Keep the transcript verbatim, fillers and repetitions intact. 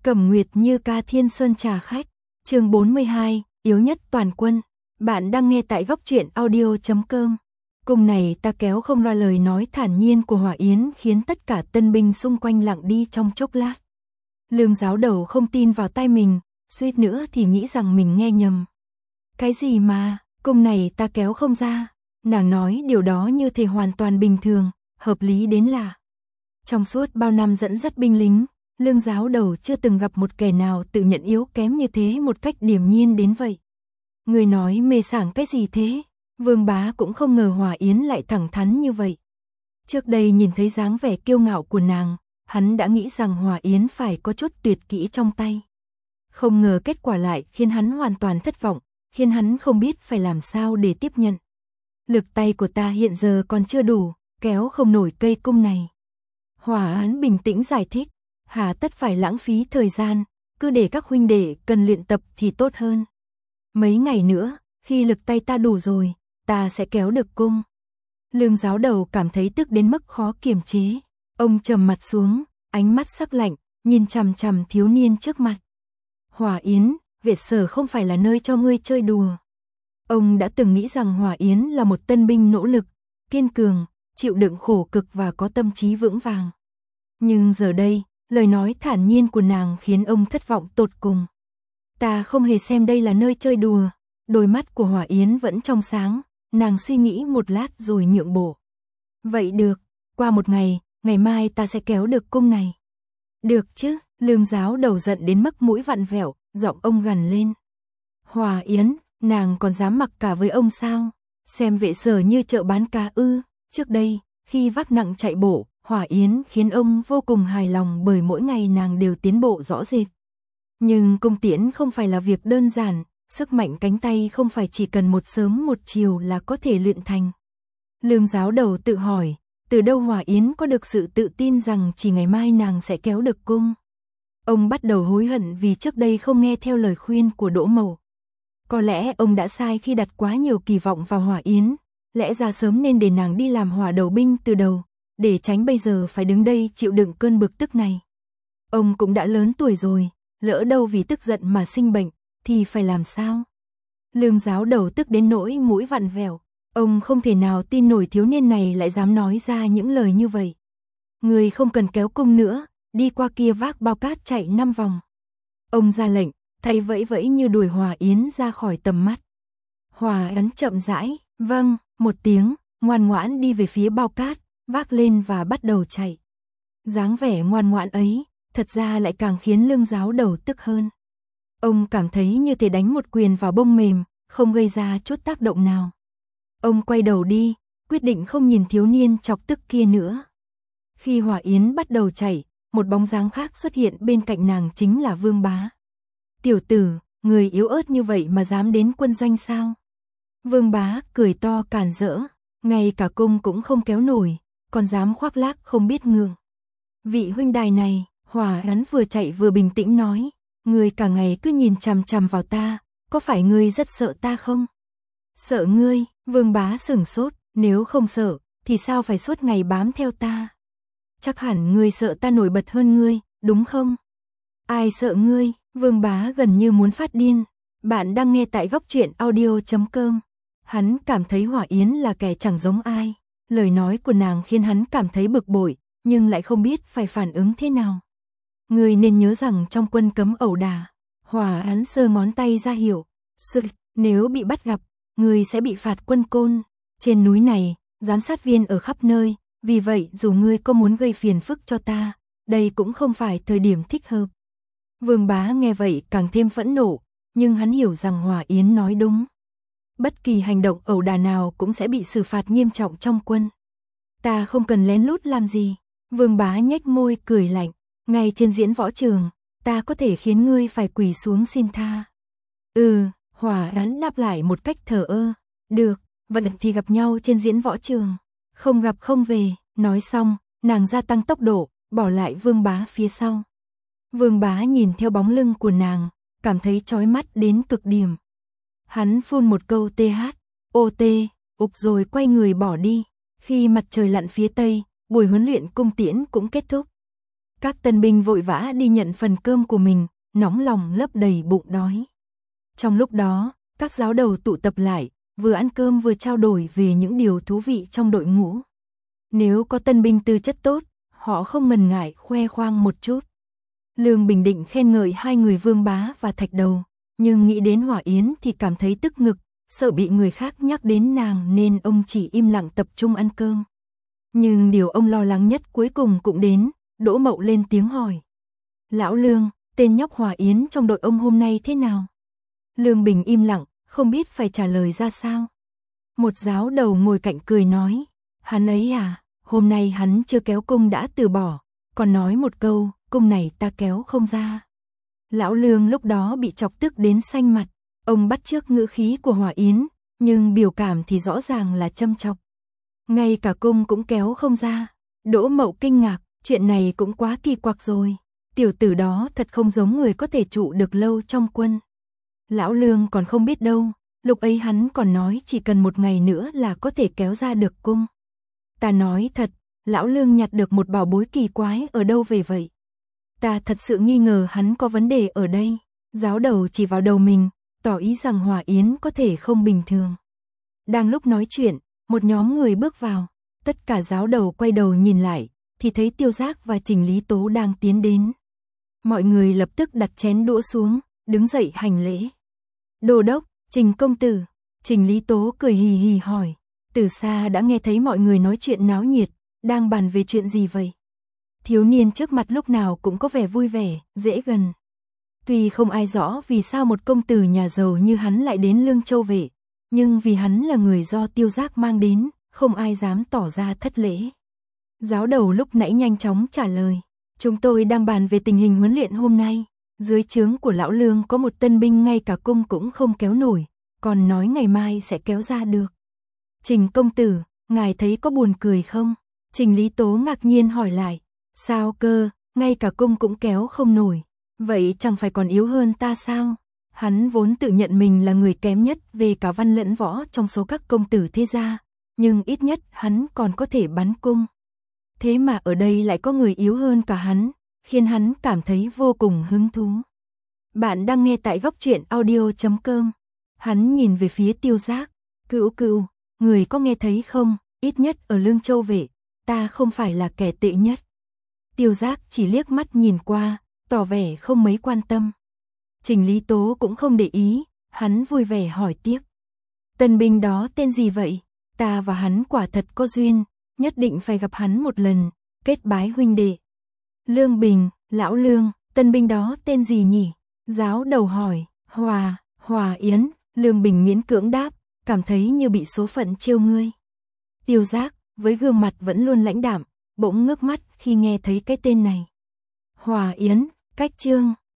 Cẩm Nguyệt Như ca Thiên Sơn trà khách, chương bốn mươi hai, yếu nhất toàn quân. Bạn đang nghe tại góc truyện audio chấm com. Cùng này ta kéo không loa lời nói thản nhiên của Hỏa Yến khiến tất cả tân binh xung quanh lặng đi trong chốc lát. Lương giáo đầu không tin vào tai mình, suýt nữa thì nghĩ rằng mình nghe nhầm. Cái gì mà, cùng này ta kéo không ra, nàng nói điều đó như thể hoàn toàn bình thường, hợp lý đến lạ. Trong suốt bao năm dẫn dắt binh lính, Lương giáo đầu chưa từng gặp một kẻ nào tự nhận yếu kém như thế một cách điềm nhiên đến vậy. Người nói mê sảng cái gì thế? Vương Bá cũng không ngờ Hỏa Yến lại thẳng thắn như vậy. Trước đây nhìn thấy dáng vẻ kiêu ngạo của nàng, hắn đã nghĩ rằng Hỏa Yến phải có chút tuyệt kỹ trong tay. Không ngờ kết quả lại khiến hắn hoàn toàn thất vọng, khiến hắn không biết phải làm sao để tiếp nhận. Lực tay của ta hiện giờ còn chưa đủ, kéo không nổi cây cung này. Hỏa Yến bình tĩnh giải thích, hà tất phải lãng phí thời gian, cứ để các huynh đệ cần luyện tập thì tốt hơn. Mấy ngày nữa, khi lực tay ta đủ rồi, ta sẽ kéo được cung. Lương giáo đầu cảm thấy tức đến mức khó kiềm chế. Ông trầm mặt xuống, ánh mắt sắc lạnh, nhìn chằm chằm thiếu niên trước mặt. Hỏa Yến, Việt Sở không phải là nơi cho ngươi chơi đùa. Ông đã từng nghĩ rằng Hỏa Yến là một tân binh nỗ lực, kiên cường, chịu đựng khổ cực và có tâm trí vững vàng. Nhưng giờ đây, lời nói thản nhiên của nàng khiến ông thất vọng tột cùng. Ta không hề xem đây là nơi chơi đùa. Đôi mắt của Hỏa Yến vẫn trong sáng, nàng suy nghĩ một lát rồi nhượng bộ. Vậy được, qua một ngày, ngày mai ta sẽ kéo được cung này. Được chứ, Lương giáo đầu giận đến mức mũi vặn vẹo, giọng ông gằn lên. Hỏa Yến, nàng còn dám mặc cả với ông sao? Xem Vệ Sở như chợ bán cá ư? Trước đây, khi vác nặng chạy bộ, Hỏa Yến khiến ông vô cùng hài lòng bởi mỗi ngày nàng đều tiến bộ rõ rệt. Nhưng cung tiễn không phải là việc đơn giản, sức mạnh cánh tay không phải chỉ cần một sớm một chiều là có thể luyện thành. Lương giáo đầu tự hỏi, từ đâu Hỏa Yến có được sự tự tin rằng chỉ ngày mai nàng sẽ kéo được cung. Ông bắt đầu hối hận vì trước đây không nghe theo lời khuyên của Đỗ Mậu. Có lẽ ông đã sai khi đặt quá nhiều kỳ vọng vào Hỏa Yến, lẽ ra sớm nên để nàng đi làm hỏa đầu binh từ đầu, để tránh bây giờ phải đứng đây chịu đựng cơn bực tức này. Ông cũng đã lớn tuổi rồi, lỡ đâu vì tức giận mà sinh bệnh, thì phải làm sao? Lương giáo đầu tức đến nỗi mũi vặn vẹo, ông không thể nào tin nổi thiếu niên này lại dám nói ra những lời như vậy. Người không cần kéo cung nữa, đi qua kia vác bao cát chạy năm vòng. Ông ra lệnh, thay vẫy vẫy như đuổi Hỏa Yến ra khỏi tầm mắt. Hỏa Yến chậm rãi, vâng, một tiếng, ngoan ngoãn đi về phía bao cát, vác lên và bắt đầu chạy. Dáng vẻ ngoan ngoãn ấy, thật ra lại càng khiến Lương giáo đầu tức hơn. Ông cảm thấy như thể đánh một quyền vào bông mềm, không gây ra chút tác động nào. Ông quay đầu đi, quyết định không nhìn thiếu niên chọc tức kia nữa. Khi Hỏa Yến bắt đầu chạy, một bóng dáng khác xuất hiện bên cạnh nàng chính là Vương Bá. Tiểu tử, người yếu ớt như vậy mà dám đến quân doanh sao? Vương Bá cười to càn rỡ, ngay cả cung cũng không kéo nổi, còn dám khoác lác không biết ngượng. Vị huynh đài này, Hỏa Yến vừa chạy vừa bình tĩnh nói, ngươi cả ngày cứ nhìn chằm chằm vào ta, có phải ngươi rất sợ ta không? Sợ ngươi? Vương Bá sửng sốt, nếu không sợ, thì sao phải suốt ngày bám theo ta? Chắc hẳn ngươi sợ ta nổi bật hơn ngươi, đúng không? Ai sợ ngươi? Vương Bá gần như muốn phát điên. Bạn đang nghe tại góc truyện audio chấm com. Hắn cảm thấy Hỏa Yến là kẻ chẳng giống ai. Lời nói của nàng khiến hắn cảm thấy bực bội, nhưng lại không biết phải phản ứng thế nào. Ngươi nên nhớ rằng trong quân cấm ẩu đả. Hỏa Yến giơ ngón tay ra hiệu. Nếu bị bắt gặp, ngươi sẽ bị phạt quân côn. Trên núi này, giám sát viên ở khắp nơi, vì vậy dù ngươi có muốn gây phiền phức cho ta, đây cũng không phải thời điểm thích hợp. Vương Bá nghe vậy càng thêm phẫn nộ, nhưng hắn hiểu rằng Hỏa Yến nói đúng. Bất kỳ hành động ẩu đả nào cũng sẽ bị xử phạt nghiêm trọng trong quân. Ta không cần lén lút làm gì. Vương Bá nhếch môi cười lạnh, ngay trên diễn võ trường, ta có thể khiến ngươi phải quỳ xuống xin tha. Ừ, Hỏa Yến đáp lại một cách thờ ơ. Được, vậy thì gặp nhau trên diễn võ trường. Không gặp không về. Nói xong, nàng gia tăng tốc độ, bỏ lại Vương Bá phía sau. Vương Bá nhìn theo bóng lưng của nàng, cảm thấy chói mắt đến cực điểm. Hắn phun một câu th, ot, ục rồi quay người bỏ đi. Khi mặt trời lặn phía tây, buổi huấn luyện cung tiễn cũng kết thúc. Các tân binh vội vã đi nhận phần cơm của mình, nóng lòng lấp đầy bụng đói. Trong lúc đó, các giáo đầu tụ tập lại, vừa ăn cơm vừa trao đổi về những điều thú vị trong đội ngũ. Nếu có tân binh tư chất tốt, họ không ngần ngại khoe khoang một chút. Lương Bình định khen ngợi hai người Vương Bá và Thạch Đầu, nhưng nghĩ đến Hỏa Yến thì cảm thấy tức ngực, sợ bị người khác nhắc đến nàng nên ông chỉ im lặng tập trung ăn cơm. Nhưng điều ông lo lắng nhất cuối cùng cũng đến, Đỗ Mậu lên tiếng hỏi. Lão Lương, tên nhóc Hỏa Yến trong đội ông hôm nay thế nào? Lương Bình im lặng, không biết phải trả lời ra sao. Một giáo đầu ngồi cạnh cười nói, hắn ấy à, hôm nay hắn chưa kéo cung đã từ bỏ, còn nói một câu, cung này ta kéo không ra. Lão Lương lúc đó bị chọc tức đến xanh mặt, ông bắt chước ngữ khí của Hỏa Yến, nhưng biểu cảm thì rõ ràng là châm chọc. Ngay cả cung cũng kéo không ra. Đỗ Mậu kinh ngạc, chuyện này cũng quá kỳ quặc rồi. Tiểu tử đó thật không giống người có thể trụ được lâu trong quân. Lão Lương còn không biết đâu, lúc ấy hắn còn nói chỉ cần một ngày nữa là có thể kéo ra được cung. Ta nói thật, Lão Lương nhặt được một bảo bối kỳ quái ở đâu về vậy? Ta thật sự nghi ngờ hắn có vấn đề ở đây. Giáo đầu chỉ vào đầu mình, tỏ ý rằng Hỏa Yến có thể không bình thường. Đang lúc nói chuyện, một nhóm người bước vào, tất cả giáo đầu quay đầu nhìn lại, thì thấy Tiêu Giác và Trình Lý Tố đang tiến đến. Mọi người lập tức đặt chén đũa xuống, đứng dậy hành lễ. Đô đốc, Trình công tử. Trình Lý Tố cười hì hì hỏi, từ xa đã nghe thấy mọi người nói chuyện náo nhiệt, đang bàn về chuyện gì vậy? Thiếu niên trước mặt lúc nào cũng có vẻ vui vẻ, dễ gần. Tuy không ai rõ vì sao một công tử nhà giàu như hắn lại đến Lương Châu Vệ, nhưng vì hắn là người do Tiêu Giác mang đến, không ai dám tỏ ra thất lễ. Giáo đầu lúc nãy nhanh chóng trả lời, chúng tôi đang bàn về tình hình huấn luyện hôm nay. Dưới trướng của Lão Lương có một tân binh ngay cả cung cũng không kéo nổi, còn nói ngày mai sẽ kéo ra được. Trình công tử, ngài thấy có buồn cười không? Trình Lý Tố ngạc nhiên hỏi lại, sao cơ, ngay cả cung cũng kéo không nổi, vậy chẳng phải còn yếu hơn ta sao? Hắn vốn tự nhận mình là người kém nhất về cả văn lẫn võ trong số các công tử thế gia, nhưng ít nhất hắn còn có thể bắn cung. Thế mà ở đây lại có người yếu hơn cả hắn, khiến hắn cảm thấy vô cùng hứng thú. Bạn đang nghe tại góc truyện audio chấm com. Hắn nhìn về phía Tiêu Giác, cữu cữu, người có nghe thấy không, ít nhất ở Lương Châu Vệ, ta không phải là kẻ tệ nhất. Tiêu Giác chỉ liếc mắt nhìn qua, tỏ vẻ không mấy quan tâm. Trình Lý Tố cũng không để ý, hắn vui vẻ hỏi tiếp. Tân binh đó tên gì vậy? Ta và hắn quả thật có duyên, nhất định phải gặp hắn một lần, kết bái huynh đệ. Lương Bình, Lão Lương, tân binh đó tên gì nhỉ? Giáo đầu hỏi. Hòa, Hòa Yến. Lương Bình miễn cưỡng đáp, cảm thấy như bị số phận trêu ngươi. Tiêu Giác, với gương mặt vẫn luôn lãnh đạm, bỗng ngước mắt khi nghe thấy cái tên này. Hòa Yến, cách chương.